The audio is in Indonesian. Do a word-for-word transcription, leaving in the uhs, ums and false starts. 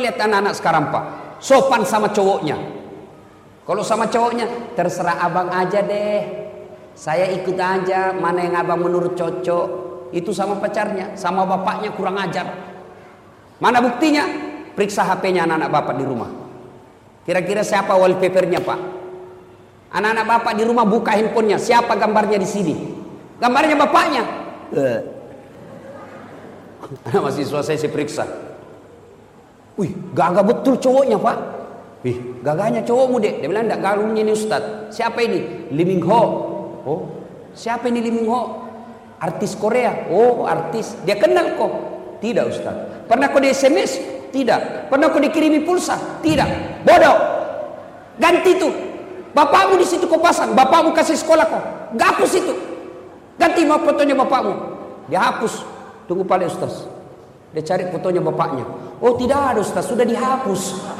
lihat anak-anak sekarang Pak, sopan sama cowoknya. Kalau sama cowoknya, terserah abang aja deh, saya ikut aja, mana yang abang menurut cocok. Itu sama pacarnya, sama bapaknya kurang ajar. Mana buktinya? Periksa H P-nya anak-anak bapak di rumah. Kira-kira siapa wallpapernya Pak? Anak-anak bapak di rumah buka handphonenya, siapa gambarnya di sini? Gambarnya bapaknya. Anak mahasiswa saya saya periksa. Wih, gagah betul cowoknya Pak. Wih, gagahnya cowokmu dek. Dia bilang enggak, galungnya ini Ustaz. Siapa ini? Lee Min Ho. Oh, siapa ini Lee Min Ho? Artis Korea. Oh, artis. Dia kenal kok? Tidak Ustaz. Pernah kau di S M S? Tidak. Pernah kau dikirimi pulsa? Tidak. Bodoh. Ganti itu. Bapakmu di situ kau pasang. Bapakmu kasih sekolah kau. Gak hapus itu. Ganti mau fotonya bapakmu. Dia hapus. Tunggu paling Ustaz. Dia cari fotonya bapaknya. Oh tidak ada Ustaz, sudah dihapus.